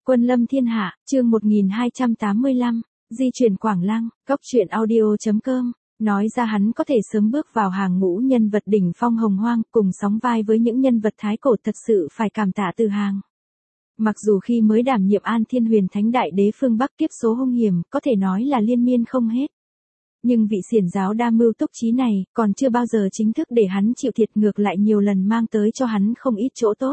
Quân lâm thiên hạ, chương 1285, di chuyển Quảng Lăng, góc truyện audio.com, nói ra hắn có thể sớm bước vào hàng ngũ nhân vật đỉnh phong hồng hoang, cùng sóng vai với những nhân vật thái cổ thật sự phải cảm tạ từ hàng. Mặc dù khi mới đảm nhiệm An Thiên Huyền Thánh Đại Đế phương Bắc kiếp số hung hiểm, có thể nói là liên miên không hết. Nhưng vị xiển giáo đa mưu túc trí này, còn chưa bao giờ chính thức để hắn chịu thiệt, ngược lại nhiều lần mang tới cho hắn không ít chỗ tốt.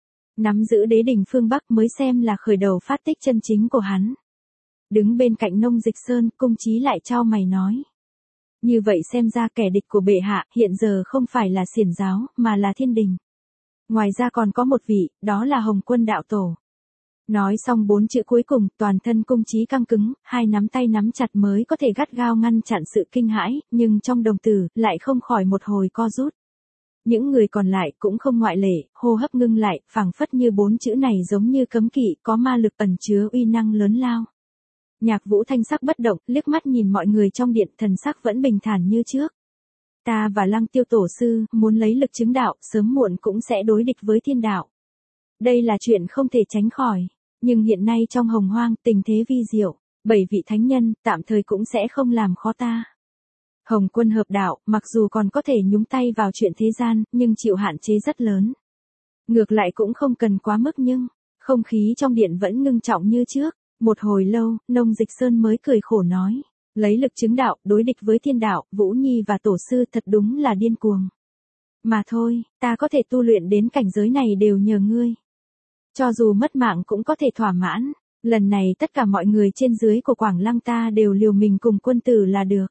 Nắm giữ đế đỉnh phương Bắc mới xem là khởi đầu phát tích chân chính của hắn. Đứng bên cạnh Nông Dịch Sơn, Cung Chí lại chau mày nói. Như vậy xem ra kẻ địch của bệ hạ hiện giờ không phải là xiển giáo, mà là thiên đình. Ngoài ra còn có một vị, đó là Hồng Quân đạo tổ. Nói xong 4 chữ cuối cùng, toàn thân Cung Chí căng cứng, hai nắm tay nắm chặt mới có thể gắt gao ngăn chặn sự kinh hãi, nhưng trong đồng tử, lại không khỏi một hồi co rút. Những người còn lại cũng không ngoại lệ, hô hấp ngưng lại, phảng phất như 4 chữ này giống như cấm kỵ, có ma lực ẩn chứa uy năng lớn lao. Nhạc Vũ thanh sắc bất động, liếc mắt nhìn mọi người trong điện, thần sắc vẫn bình thản như trước. Ta và Lăng Tiêu tổ sư, muốn lấy lực chứng đạo, sớm muộn cũng sẽ đối địch với thiên đạo. Đây là chuyện không thể tránh khỏi, nhưng hiện nay trong hồng hoang, tình thế vi diệu, 7 vị thánh nhân, tạm thời cũng sẽ không làm khó ta. Hồng Quân hợp đạo, mặc dù còn có thể nhúng tay vào chuyện thế gian, nhưng chịu hạn chế rất lớn. Ngược lại cũng không cần quá mức nhưng, không khí trong điện vẫn ngưng trọng như trước. Một hồi lâu, Nông Dịch Sơn mới cười khổ nói, lấy lực chứng đạo, đối địch với thiên đạo, Vũ Nhi và tổ sư thật đúng là điên cuồng. Mà thôi, ta có thể tu luyện đến cảnh giới này đều nhờ ngươi. Cho dù mất mạng cũng có thể thỏa mãn, lần này tất cả mọi người trên dưới của Quảng Lăng ta đều liều mình cùng quân tử là được.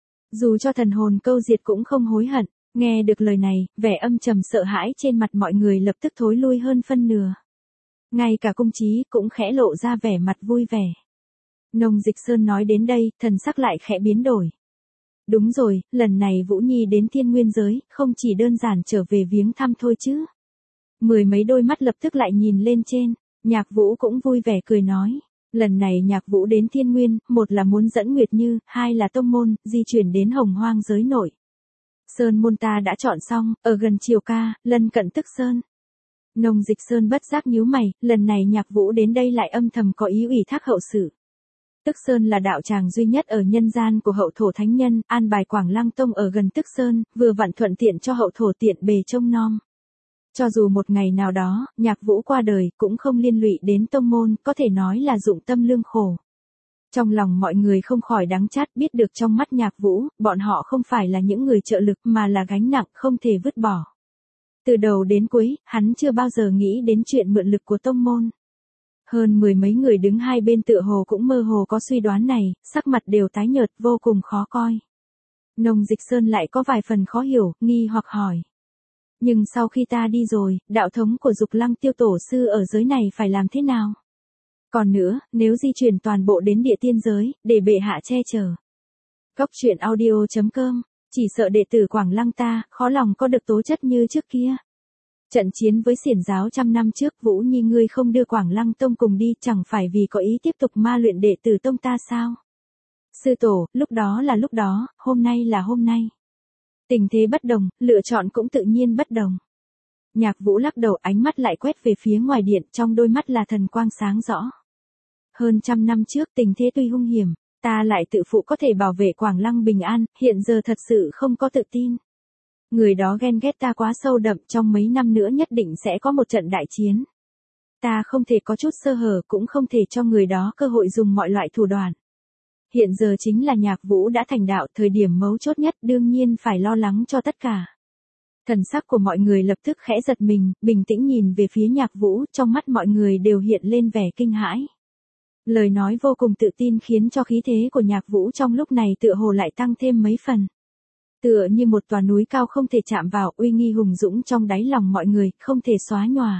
Dù cho thần hồn câu diệt cũng không hối hận. Nghe được lời này, vẻ âm trầm sợ hãi trên mặt mọi người lập tức thối lui hơn phân nửa. Ngay cả Cung Chí cũng khẽ lộ ra vẻ mặt vui vẻ. Nông Dịch Sơn nói đến đây, thần sắc lại khẽ biến đổi. Đúng rồi, lần này Vũ Nhi đến thiên nguyên giới, không chỉ đơn giản trở về viếng thăm thôi chứ. Mười mấy đôi mắt lập tức lại nhìn lên trên, Nhạc Vũ cũng vui vẻ cười nói. Lần này Nhạc Vũ đến thiên nguyên, một là muốn dẫn Nguyệt Như, hai là tông môn, di chuyển đến hồng hoang giới nội. Sơn môn ta đã chọn xong, ở gần Triều Ca, lân cận Tức Sơn. Nông Dịch Sơn bất giác nhíu mày, lần này Nhạc Vũ đến đây lại âm thầm có ý ủy thác hậu sự. Tức Sơn là đạo tràng duy nhất ở nhân gian của hậu thổ thánh nhân, an bài Quảng Lăng Tông ở gần Tức Sơn, vừa vặn thuận tiện cho hậu thổ tiện bề trông nom. Cho dù một ngày nào đó, Nhạc Vũ qua đời, cũng không liên lụy đến tông môn, có thể nói là dụng tâm lương khổ. Trong lòng mọi người không khỏi đắng chát, biết được trong mắt Nhạc Vũ, bọn họ không phải là những người trợ lực mà là gánh nặng không thể vứt bỏ. Từ đầu đến cuối, hắn chưa bao giờ nghĩ đến chuyện mượn lực của tông môn. Hơn 10 mấy người đứng hai bên tựa hồ cũng mơ hồ có suy đoán này, sắc mặt đều tái nhợt vô cùng khó coi. Nông Dịch Sơn lại có vài phần khó hiểu, nghi hoặc hỏi. Nhưng sau khi ta đi rồi, đạo thống của Dục Lăng Tiêu tổ sư ở giới này phải làm thế nào? Còn nữa, nếu di chuyển toàn bộ đến địa tiên giới, để bệ hạ che chở. Góc truyện audio.com, chỉ sợ đệ tử Quảng Lăng ta, khó lòng có được tố chất như trước kia. Trận chiến với xiển giáo trăm năm trước, Vũ Nhi ngươi không đưa Quảng Lăng Tông cùng đi, chẳng phải vì có ý tiếp tục ma luyện đệ tử tông ta sao? Sư tổ, lúc đó là lúc đó, hôm nay là hôm nay. Tình thế bất đồng, lựa chọn cũng tự nhiên bất đồng. Nhạc Vũ lắc đầu, ánh mắt lại quét về phía ngoài điện, trong đôi mắt là thần quang sáng rõ. Hơn trăm năm trước tình thế tuy hung hiểm, ta lại tự phụ có thể bảo vệ Quảng Lăng bình an, hiện giờ thật sự không có tự tin. Người đó ghen ghét ta quá sâu đậm, trong mấy năm nữa nhất định sẽ có một trận đại chiến. Ta không thể có chút sơ hở, cũng không thể cho người đó cơ hội dùng mọi loại thủ đoạn. Hiện giờ chính là Nhạc Vũ đã thành đạo, thời điểm mấu chốt nhất đương nhiên phải lo lắng cho tất cả. Thần sắc của mọi người lập tức khẽ giật mình, bình tĩnh nhìn về phía Nhạc Vũ, trong mắt mọi người đều hiện lên vẻ kinh hãi. Lời nói vô cùng tự tin khiến cho khí thế của Nhạc Vũ trong lúc này tựa hồ lại tăng thêm mấy phần. Tựa như một tòa núi cao không thể chạm vào, uy nghi hùng dũng trong đáy lòng mọi người, không thể xóa nhòa.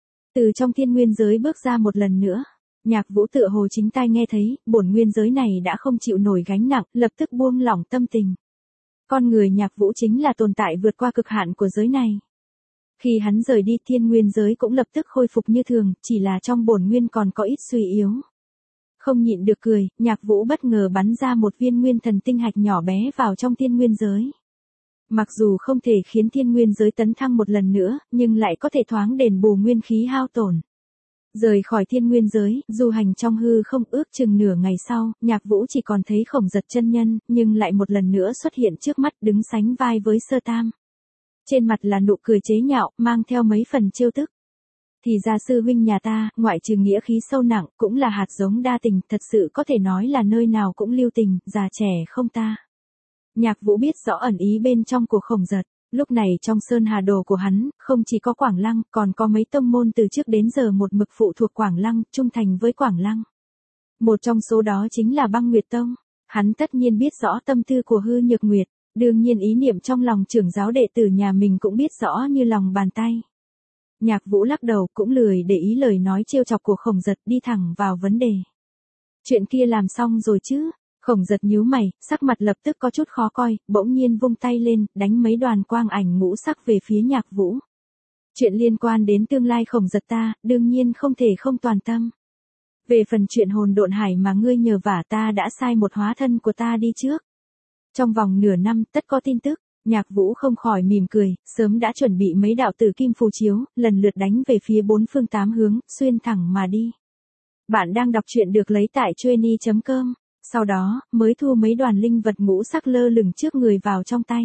Từ trong thiên nguyên giới bước ra một lần nữa, Nhạc Vũ tựa hồ chính tai nghe thấy, bổn nguyên giới này đã không chịu nổi gánh nặng, lập tức buông lỏng tâm tình. Con người Nhạc Vũ chính là tồn tại vượt qua cực hạn của giới này. Khi hắn rời đi, thiên nguyên giới cũng lập tức khôi phục như thường, chỉ là trong bổn nguyên còn có ít suy yếu. Không nhịn được cười, Nhạc Vũ bất ngờ bắn ra một viên nguyên thần tinh hạch nhỏ bé vào trong thiên nguyên giới. Mặc dù không thể khiến thiên nguyên giới tấn thăng một lần nữa, nhưng lại có thể thoáng đền bù nguyên khí hao tổn. Rời khỏi thiên nguyên giới, du hành trong hư không ước chừng nửa ngày sau, Nhạc Vũ chỉ còn thấy Khổng Giật chân nhân, nhưng lại một lần nữa xuất hiện trước mắt đứng sánh vai với Sơ Tam. Trên mặt là nụ cười chế nhạo, mang theo mấy phần trêu tức. Thì ra sư huynh nhà ta, ngoại trừ nghĩa khí sâu nặng, cũng là hạt giống đa tình, thật sự có thể nói là nơi nào cũng lưu tình, già trẻ không ta. Nhạc Vũ biết rõ ẩn ý bên trong của Khổng Giật. Lúc này trong sơn hà đồ của hắn, không chỉ có Quảng Lăng, còn có mấy tông môn từ trước đến giờ một mực phụ thuộc Quảng Lăng, trung thành với Quảng Lăng. Một trong số đó chính là Băng Nguyệt Tông. Hắn tất nhiên biết rõ tâm tư của Hư Nhược Nguyệt, đương nhiên ý niệm trong lòng trưởng giáo đệ tử nhà mình cũng biết rõ như lòng bàn tay. Nhạc Vũ lắc đầu cũng lười để ý lời nói trêu chọc của Khổng Giật, đi thẳng vào vấn đề. Chuyện kia làm xong rồi chứ? Khổng Giật nhíu mày, sắc mặt lập tức có chút khó coi, bỗng nhiên vung tay lên, đánh mấy đoàn quang ảnh ngũ sắc về phía Nhạc Vũ. Chuyện liên quan đến tương lai Khổng Giật ta, đương nhiên không thể không toàn tâm. Về phần chuyện hồn độn hải mà ngươi nhờ vả ta đã sai một hóa thân của ta đi trước. Trong vòng nửa năm tất có tin tức. Nhạc Vũ không khỏi mỉm cười, sớm đã chuẩn bị mấy đạo tử kim phù chiếu, lần lượt đánh về phía bốn phương tám hướng, xuyên thẳng mà đi. Bạn đang đọc truyện được lấy tại Chueny.com. Sau đó, mới thu mấy đoàn linh vật ngũ sắc lơ lửng trước người vào trong tay.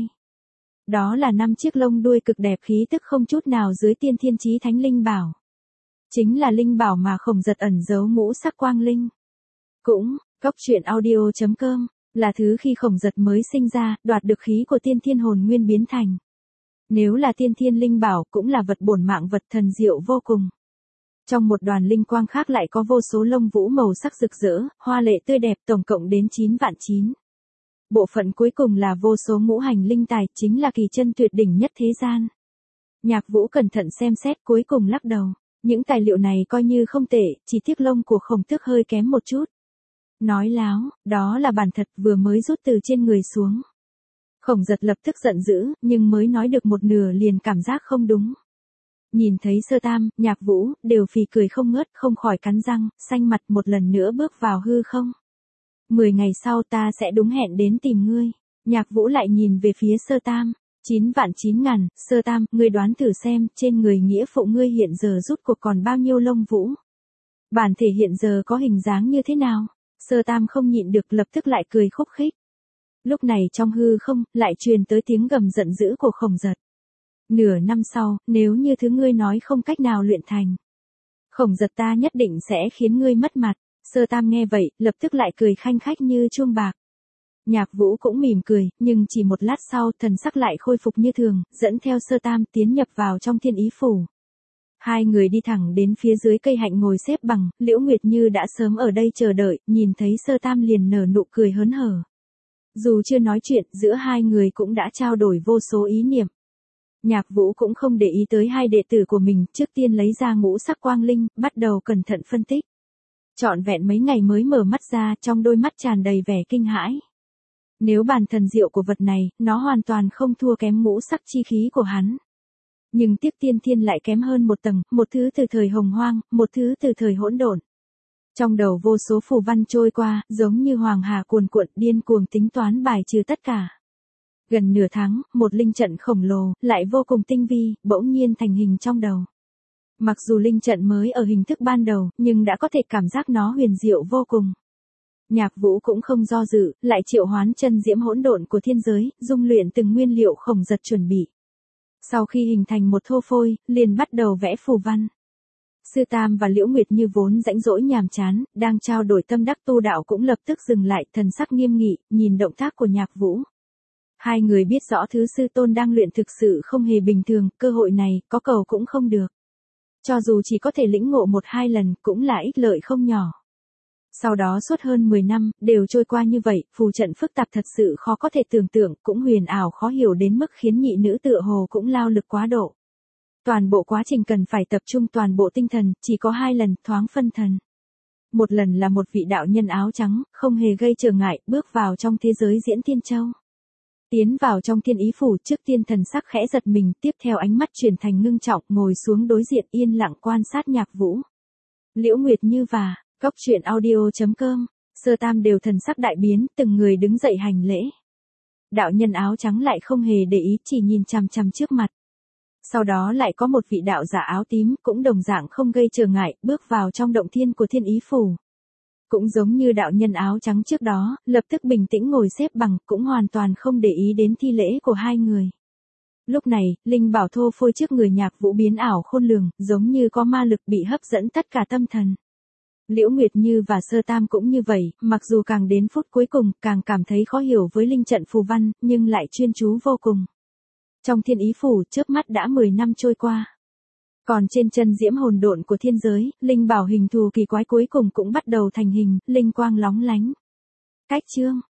Đó là 5 chiếc lông đuôi cực đẹp khí tức không chút nào dưới tiên thiên chí thánh linh bảo. Chính là linh bảo mà Khổng Giật ẩn giấu ngũ sắc quang linh. Cũng, góc truyện audio.com, là thứ khi Khổng Giật mới sinh ra, đoạt được khí của tiên thiên hồn nguyên biến thành. Nếu là tiên thiên linh bảo cũng là vật bổn mạng vật thần diệu vô cùng. Trong một đoàn linh quang khác lại có vô số lông vũ màu sắc rực rỡ, hoa lệ tươi đẹp, tổng cộng đến 9.000.000. Bộ phận cuối cùng là vô số ngũ hành linh tài, chính là kỳ chân tuyệt đỉnh nhất thế gian. Nhạc Vũ cẩn thận xem xét cuối cùng lắc đầu. Những tài liệu này coi như không tệ, chỉ tiếc lông của Khổng Tước hơi kém một chút. Nói láo, đó là bản thật vừa mới rút từ trên người xuống. Khổng Giật lập tức giận dữ, nhưng mới nói được một nửa liền cảm giác không đúng. Nhìn thấy Sơ Tam, Nhạc Vũ, đều phì cười không ngớt, không khỏi cắn răng, xanh mặt một lần nữa bước vào hư không. 10 ngày sau ta sẽ đúng hẹn đến tìm ngươi. Nhạc Vũ lại nhìn về phía Sơ Tam. 9.000.000, Sơ Tam, ngươi đoán thử xem, trên người nghĩa phụ ngươi hiện giờ rút cuộc còn bao nhiêu lông vũ. Bản thể hiện giờ có hình dáng như thế nào? Sơ Tam không nhịn được lập tức lại cười khúc khích. Lúc này trong hư không, lại truyền tới tiếng gầm giận dữ của Khổng Giật. Nửa năm sau, nếu như thứ ngươi nói không cách nào luyện thành, Khổng Giật ta nhất định sẽ khiến ngươi mất mặt. Sơ Tam nghe vậy, lập tức lại cười khanh khách như chuông bạc. Nhạc Vũ cũng mỉm cười, nhưng chỉ một lát sau, thần sắc lại khôi phục như thường, dẫn theo Sơ Tam tiến nhập vào trong thiên ý phủ. Hai người đi thẳng đến phía dưới cây hạnh ngồi xếp bằng, Liễu Nguyệt Như đã sớm ở đây chờ đợi, nhìn thấy Sơ Tam liền nở nụ cười hớn hở. Dù chưa nói chuyện, giữa hai người cũng đã trao đổi vô số ý niệm. Nhạc Vũ cũng không để ý tới hai đệ tử của mình, trước tiên lấy ra ngũ sắc quang linh, bắt đầu cẩn thận phân tích. Trọn vẹn mấy ngày mới mở mắt ra, trong đôi mắt tràn đầy vẻ kinh hãi. Nếu bàn thần diệu của vật này, nó hoàn toàn không thua kém ngũ sắc chi khí của hắn. Nhưng tiếc tiên thiên lại kém hơn một tầng, một thứ từ thời hồng hoang, một thứ từ thời hỗn độn. Trong đầu vô số phù văn trôi qua, giống như hoàng hà cuồn cuộn điên cuồng tính toán bài trừ tất cả. Gần nửa tháng, một linh trận khổng lồ, lại vô cùng tinh vi, bỗng nhiên thành hình trong đầu. Mặc dù linh trận mới ở hình thức ban đầu, nhưng đã có thể cảm giác nó huyền diệu vô cùng. Nhạc Vũ cũng không do dự, lại triệu hoán chân diễm hỗn độn của thiên giới, dung luyện từng nguyên liệu Khổng Giật chuẩn bị. Sau khi hình thành một thô phôi, liền bắt đầu vẽ phù văn. Sư Tam và Liễu Nguyệt Như vốn rãnh rỗi nhàm chán, đang trao đổi tâm đắc tu đạo cũng lập tức dừng lại, thần sắc nghiêm nghị, nhìn động tác của Nhạc Vũ. Hai người biết rõ thứ sư tôn đang luyện thực sự không hề bình thường, cơ hội này, có cầu cũng không được. Cho dù chỉ có thể lĩnh ngộ 1-2 lần, cũng là ích lợi không nhỏ. Sau đó suốt hơn 10 năm, đều trôi qua như vậy, phù trận phức tạp thật sự khó có thể tưởng tượng, cũng huyền ảo khó hiểu đến mức khiến nhị nữ tựa hồ cũng lao lực quá độ. Toàn bộ quá trình cần phải tập trung toàn bộ tinh thần, chỉ có 2 lần, thoáng phân thần. Một lần là một vị đạo nhân áo trắng, không hề gây trở ngại, bước vào trong thế giới diễn Thiên Châu. Tiến vào trong thiên ý phủ, trước tiên thần sắc khẽ giật mình, tiếp theo ánh mắt chuyển thành ngưng trọng, ngồi xuống đối diện yên lặng quan sát Nhạc Vũ. Liễu Nguyệt Như và góc truyện audio.com, Sơ Tam đều thần sắc đại biến, từng người đứng dậy hành lễ. Đạo nhân áo trắng lại không hề để ý, chỉ nhìn chằm chằm trước mặt. Sau đó lại có một vị đạo giả áo tím cũng đồng dạng không gây trở ngại, bước vào trong động thiên của Thiên Ý Phủ. Cũng giống như đạo nhân áo trắng trước đó, lập tức bình tĩnh ngồi xếp bằng, cũng hoàn toàn không để ý đến thi lễ của hai người. Lúc này, linh bảo thô phôi trước người Nhạc Vũ biến ảo khôn lường, giống như có ma lực bị hấp dẫn tất cả tâm thần. Liễu Nguyệt Như và Sơ Tam cũng như vậy, mặc dù càng đến phút cuối cùng, càng cảm thấy khó hiểu với linh trận phù văn, nhưng lại chuyên chú vô cùng. Trong Thiên Ý Phủ, chớp mắt đã 10 năm trôi qua. Còn trên chân diễm hồn độn của thiên giới, linh bảo hình thù kỳ quái cuối cùng cũng bắt đầu thành hình, linh quang lóng lánh. Cách chương